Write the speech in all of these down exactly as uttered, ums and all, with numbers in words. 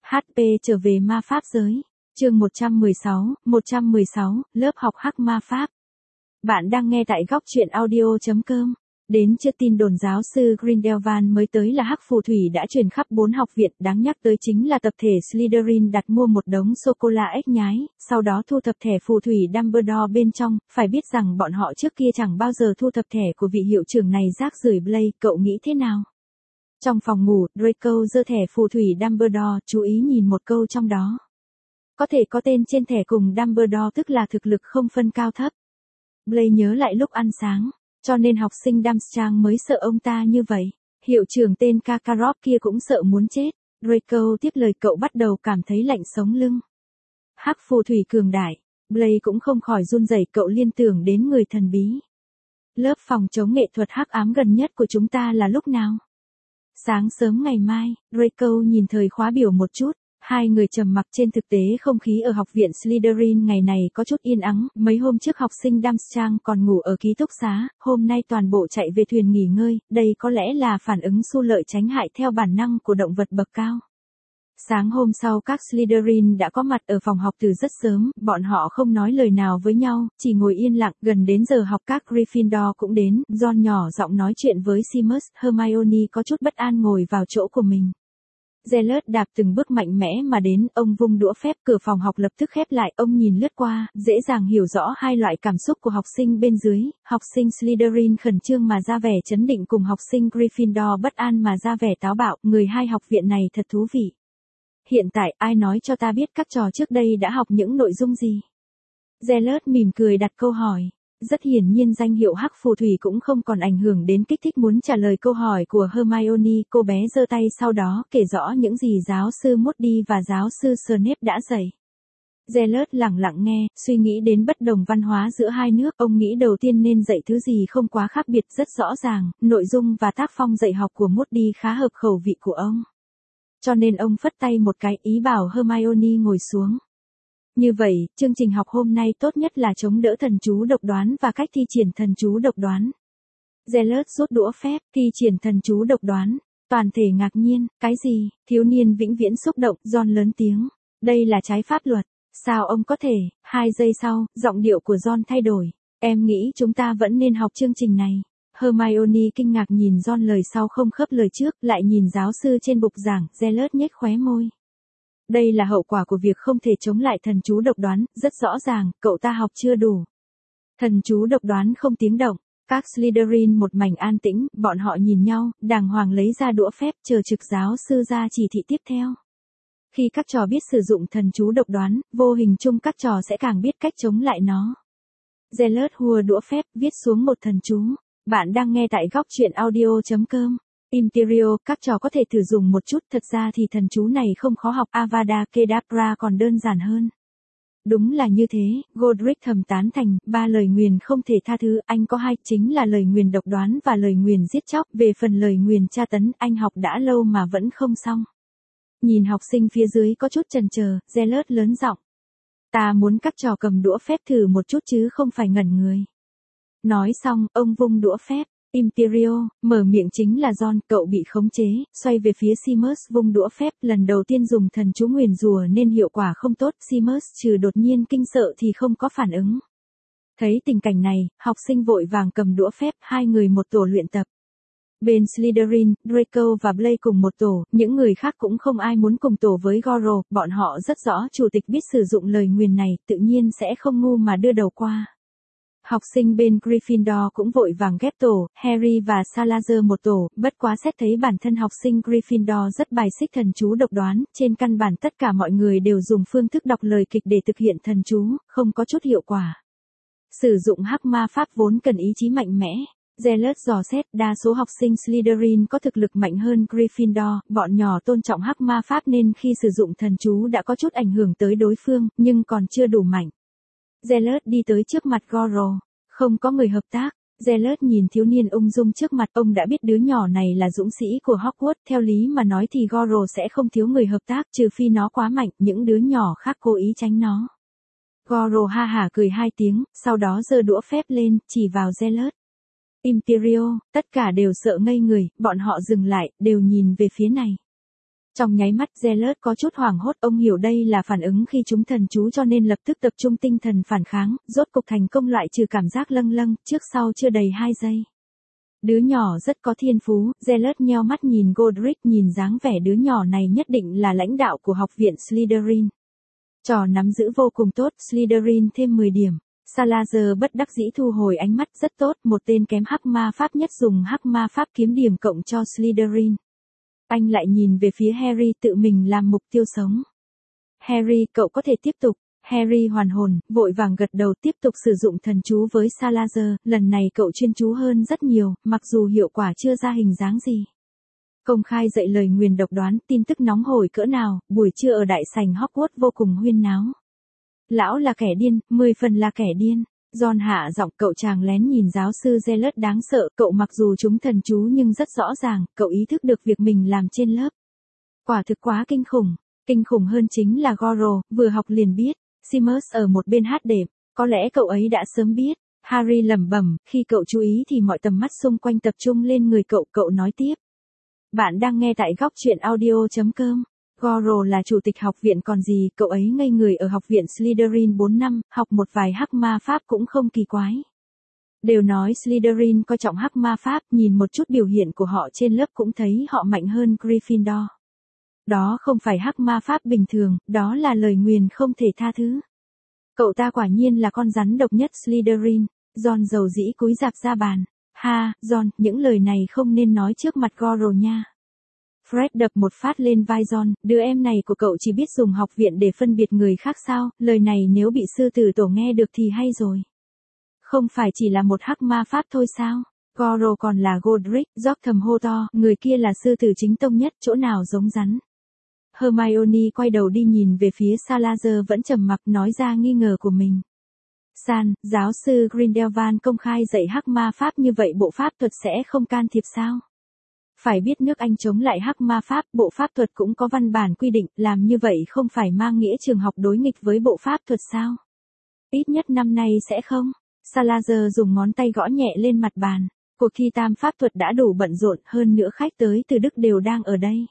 hát pê trở về ma pháp giới. Chương một trăm mười sáu, một trăm mười sáu, lớp học hắc ma pháp. Bạn đang nghe tại góc truyện audio chấm com. Đến chưa tin đồn giáo sư Grindelwald mới tới là hắc phù thủy đã truyền khắp bốn học viện, đáng nhắc tới chính là tập thể Slytherin đặt mua một đống sô-cô-la ếch nhái, sau đó thu thập thẻ phù thủy Dumbledore bên trong, phải biết rằng bọn họ trước kia chẳng bao giờ thu thập thẻ của vị hiệu trưởng này rác rưởi. Blake, cậu nghĩ thế nào? Trong phòng ngủ, Draco giơ thẻ phù thủy Dumbledore, chú ý nhìn một câu trong đó. Có thể có tên trên thẻ cùng Dumbledore tức là thực lực không phân cao thấp. Blake nhớ lại lúc ăn sáng, cho nên học sinh Durmstrang mới sợ ông ta như vậy. Hiệu trưởng tên Karkaroff kia cũng sợ muốn chết. Draco tiếp lời, cậu bắt đầu cảm thấy lạnh sống lưng. Hắc phù thủy cường đại. Blake cũng không khỏi run rẩy, cậu liên tưởng đến người thần bí. Lớp phòng chống nghệ thuật hắc ám gần nhất của chúng ta là lúc nào? Sáng sớm ngày mai. Draco nhìn thời khóa biểu một chút. Hai người trầm mặc. Trên thực tế không khí ở học viện Slytherin ngày này có chút yên ắng, mấy hôm trước học sinh Durmstrang còn ngủ ở ký túc xá, hôm nay toàn bộ chạy về thuyền nghỉ ngơi, đây có lẽ là phản ứng xu lợi tránh hại theo bản năng của động vật bậc cao. Sáng hôm sau các Slytherin đã có mặt ở phòng học từ rất sớm, bọn họ không nói lời nào với nhau, chỉ ngồi yên lặng. Gần đến giờ học các Gryffindor cũng đến, Ron nhỏ giọng nói chuyện với Seamus, Hermione có chút bất an ngồi vào chỗ của mình. Gellert đạp từng bước mạnh mẽ mà đến, ông vung đũa phép, cửa phòng học lập tức khép lại, ông nhìn lướt qua, dễ dàng hiểu rõ hai loại cảm xúc của học sinh bên dưới, học sinh Slytherin khẩn trương mà ra vẻ trấn định cùng học sinh Gryffindor bất an mà ra vẻ táo bạo, người hai học viện này thật thú vị. Hiện tại, ai nói cho ta biết các trò trước đây đã học những nội dung gì? Gellert mỉm cười đặt câu hỏi. Rất hiển nhiên danh hiệu hắc phù thủy cũng không còn ảnh hưởng đến kích thích muốn trả lời câu hỏi của Hermione, cô bé giơ tay sau đó kể rõ những gì giáo sư Moody và giáo sư Snape đã dạy. Gellert lặng lặng nghe, suy nghĩ đến bất đồng văn hóa giữa hai nước, ông nghĩ đầu tiên nên dạy thứ gì không quá khác biệt. Rất rõ ràng, nội dung và tác phong dạy học của Moody khá hợp khẩu vị của ông. Cho nên ông phất tay một cái, ý bảo Hermione ngồi xuống. Như vậy, chương trình học hôm nay tốt nhất là chống đỡ thần chú độc đoán và cách thi triển thần chú độc đoán. Gellert rút đũa phép, thi triển thần chú độc đoán. Toàn thể ngạc nhiên, cái gì? Thiếu niên vĩnh viễn xúc động, Ron lớn tiếng. Đây là trái pháp luật. Sao ông có thể? Hai giây sau, giọng điệu của Ron thay đổi. Em nghĩ chúng ta vẫn nên học chương trình này. Hermione kinh ngạc nhìn Ron, lời sau không khớp lời trước, lại nhìn giáo sư trên bục giảng. Gellert nhếch khóe môi. Đây là hậu quả của việc không thể chống lại thần chú độc đoán, rất rõ ràng, cậu ta học chưa đủ. Thần chú độc đoán không tiếng động, các Slytherin một mảnh an tĩnh, bọn họ nhìn nhau, đàng hoàng lấy ra đũa phép, chờ trực giáo sư ra chỉ thị tiếp theo. Khi các trò biết sử dụng thần chú độc đoán, vô hình chung các trò sẽ càng biết cách chống lại nó. Gellert hùa đũa phép, viết xuống một thần chú. Bạn đang nghe tại góc truyện audio chấm com. Imperio, các trò có thể thử dùng một chút, thật ra thì thần chú này không khó học, Avada Kedavra còn đơn giản hơn. Đúng là như thế, Godric thầm tán thành, ba lời nguyền không thể tha thứ, anh có hai, chính là lời nguyền độc đoán và lời nguyền giết chóc, về phần lời nguyền tra tấn, anh học đã lâu mà vẫn không xong. Nhìn học sinh phía dưới có chút chần chờ, Gellert lớn giọng. Ta muốn các trò cầm đũa phép thử một chút chứ không phải ngẩn người. Nói xong, ông vung đũa phép. Imperio, mở miệng chính là Ron, cậu bị khống chế, xoay về phía Seamus vung đũa phép, lần đầu tiên dùng thần chú nguyền rủa nên hiệu quả không tốt, Seamus trừ đột nhiên kinh sợ thì không có phản ứng. Thấy tình cảnh này, học sinh vội vàng cầm đũa phép, hai người một tổ luyện tập. Bên Slytherin, Draco và Blake cùng một tổ, những người khác cũng không ai muốn cùng tổ với Goro, bọn họ rất rõ chủ tịch biết sử dụng lời nguyền này, tự nhiên sẽ không ngu mà đưa đầu qua. Học sinh bên Gryffindor cũng vội vàng ghép tổ, Harry và Salazar một tổ, bất quá xét thấy bản thân học sinh Gryffindor rất bài xích thần chú độc đoán, trên căn bản tất cả mọi người đều dùng phương thức đọc lời kịch để thực hiện thần chú, không có chút hiệu quả. Sử dụng hắc ma pháp vốn cần ý chí mạnh mẽ. Gellert dò xét, đa số học sinh Slytherin có thực lực mạnh hơn Gryffindor, bọn nhỏ tôn trọng hắc ma pháp nên khi sử dụng thần chú đã có chút ảnh hưởng tới đối phương, nhưng còn chưa đủ mạnh. Gellert đi tới trước mặt Goro. Không có người hợp tác. Gellert nhìn thiếu niên ung dung trước mặt, ông đã biết đứa nhỏ này là dũng sĩ của Hogwarts, theo lý mà nói thì Goro sẽ không thiếu người hợp tác, trừ phi nó quá mạnh, những đứa nhỏ khác cố ý tránh nó. Goro ha hả cười hai tiếng, sau đó giơ đũa phép lên, chỉ vào Gellert. Imperio, tất cả đều sợ ngây người, bọn họ dừng lại, đều nhìn về phía này. Trong nháy mắt Zealot có chút hoảng hốt, ông hiểu đây là phản ứng khi chúng thần chú cho nên lập tức tập trung tinh thần phản kháng, rốt cục thành công loại trừ cảm giác lâng lâng, trước sau chưa đầy hai giây. Đứa nhỏ rất có thiên phú, Zealot nheo mắt nhìn Godric, nhìn dáng vẻ đứa nhỏ này nhất định là lãnh đạo của học viện Slytherin. Trò nắm giữ vô cùng tốt, Slytherin thêm mười điểm. Salazar bất đắc dĩ thu hồi ánh mắt, rất tốt, một tên kém hắc ma pháp nhất dùng hắc ma pháp kiếm điểm cộng cho Slytherin. Anh lại nhìn về phía Harry, tự mình làm mục tiêu sống. Harry, cậu có thể tiếp tục. Harry hoàn hồn, vội vàng gật đầu, tiếp tục sử dụng thần chú với Salazar, lần này cậu chuyên chú hơn rất nhiều, mặc dù hiệu quả chưa ra hình dáng gì. Công khai dạy lời nguyền độc đoán, tin tức nóng hổi cỡ nào, buổi trưa ở đại sảnh Hogwarts vô cùng huyên náo. Lão là kẻ điên, mười phần là kẻ điên. Ron hạ giọng, cậu chàng lén nhìn giáo sư Zealot đáng sợ, cậu mặc dù chúng thần chú nhưng rất rõ ràng, cậu ý thức được việc mình làm trên lớp. Quả thực quá kinh khủng, kinh khủng hơn chính là Goro, vừa học liền biết. Seamus ở một bên hát đệm, có lẽ cậu ấy đã sớm biết. Harry lẩm bẩm, khi cậu chú ý thì mọi tầm mắt xung quanh tập trung lên người cậu, cậu nói tiếp. Bạn đang nghe tại góc truyện audio chấm com. Goro là chủ tịch học viện còn gì, cậu ấy ngây người ở học viện Slytherin bốn năm, học một vài hắc ma pháp cũng không kỳ quái. Đều nói Slytherin coi trọng hắc ma pháp, nhìn một chút biểu hiện của họ trên lớp cũng thấy họ mạnh hơn Gryffindor. Đó không phải hắc ma pháp bình thường, đó là lời nguyền không thể tha thứ. Cậu ta quả nhiên là con rắn độc nhất Slytherin. Ron dầu dĩ cúi rạp ra bàn. Ha, Ron, những lời này không nên nói trước mặt Goro nha. Fred đập một phát lên vai Ron, đứa em này của cậu chỉ biết dùng học viện để phân biệt người khác sao, lời này nếu bị sư tử tổ nghe được thì hay rồi. Không phải chỉ là một hắc ma pháp thôi sao? Goro còn là Godric, George thầm hô to, người kia là sư tử chính tông nhất, chỗ nào giống rắn. Hermione quay đầu đi nhìn về phía Salazar vẫn trầm mặc, nói ra nghi ngờ của mình. San, giáo sư Grindelwald công khai dạy hắc ma pháp như vậy bộ pháp thuật sẽ không can thiệp sao? Phải biết nước Anh chống lại hắc ma pháp, bộ pháp thuật cũng có văn bản quy định, làm như vậy không phải mang nghĩa trường học đối nghịch với bộ pháp thuật sao? Ít nhất năm nay sẽ không. Salazar dùng ngón tay gõ nhẹ lên mặt bàn. Cuộc thi tam pháp thuật đã đủ bận rộn, hơn nữa khách tới từ Đức đều đang ở đây.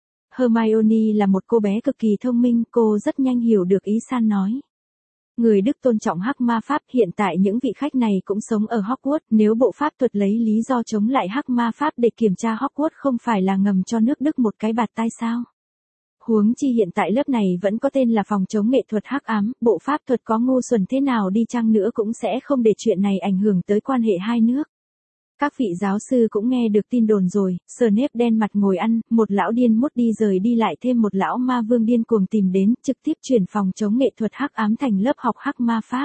Hermione là một cô bé cực kỳ thông minh, cô rất nhanh hiểu được ý San nói. Người Đức tôn trọng hắc ma pháp, hiện tại những vị khách này cũng sống ở Hogwarts, nếu bộ pháp thuật lấy lý do chống lại hắc ma pháp để kiểm tra Hogwarts không phải là ngầm cho nước Đức một cái bạt tai sao? Huống chi hiện tại lớp này vẫn có tên là phòng chống nghệ thuật hắc ám, bộ pháp thuật có ngu xuẩn thế nào đi chăng nữa cũng sẽ không để chuyện này ảnh hưởng tới quan hệ hai nước. Các vị giáo sư cũng nghe được tin đồn rồi, Snape đen mặt ngồi ăn, một lão điên mốt đi rời đi lại thêm một lão ma vương điên cuồng tìm đến, trực tiếp chuyển phòng chống nghệ thuật hắc ám thành lớp học hắc ma pháp.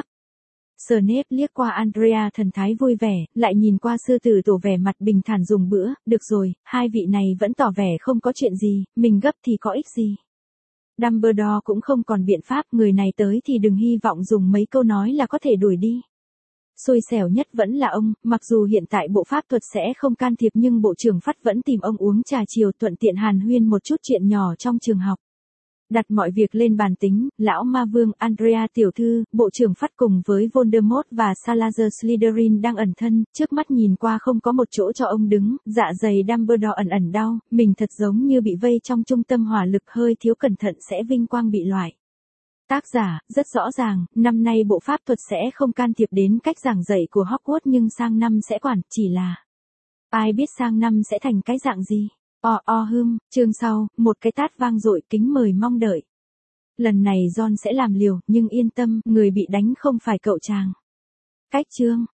Snape liếc qua Andrea thần thái vui vẻ, lại nhìn qua sư tử tổ vẻ mặt bình thản dùng bữa, được rồi, hai vị này vẫn tỏ vẻ không có chuyện gì, mình gấp thì có ích gì. Dumbledore cũng không còn biện pháp, người này tới thì đừng hy vọng dùng mấy câu nói là có thể đuổi đi. Xui xẻo nhất vẫn là ông, mặc dù hiện tại bộ pháp thuật sẽ không can thiệp nhưng bộ trưởng Phát vẫn tìm ông uống trà chiều thuận tiện hàn huyên một chút chuyện nhỏ trong trường học. Đặt mọi việc lên bàn tính, lão ma vương Andrea tiểu thư, bộ trưởng Phát cùng với Voldemort và Salazar Slytherin đang ẩn thân, trước mắt nhìn qua không có một chỗ cho ông đứng, dạ dày Dumbledore ẩn ẩn đau, mình thật giống như bị vây trong trung tâm hỏa lực, hơi thiếu cẩn thận sẽ vinh quang bị loại. Tác giả, rất rõ ràng, năm nay bộ pháp thuật sẽ không can thiệp đến cách giảng dạy của Hogwarts nhưng sang năm sẽ quản, chỉ là ai biết sang năm sẽ thành cái dạng gì. O o hưm, chương sau, một cái tát vang dội, kính mời mong đợi. Lần này Ron sẽ làm liều, nhưng yên tâm, người bị đánh không phải cậu chàng. Cách chương.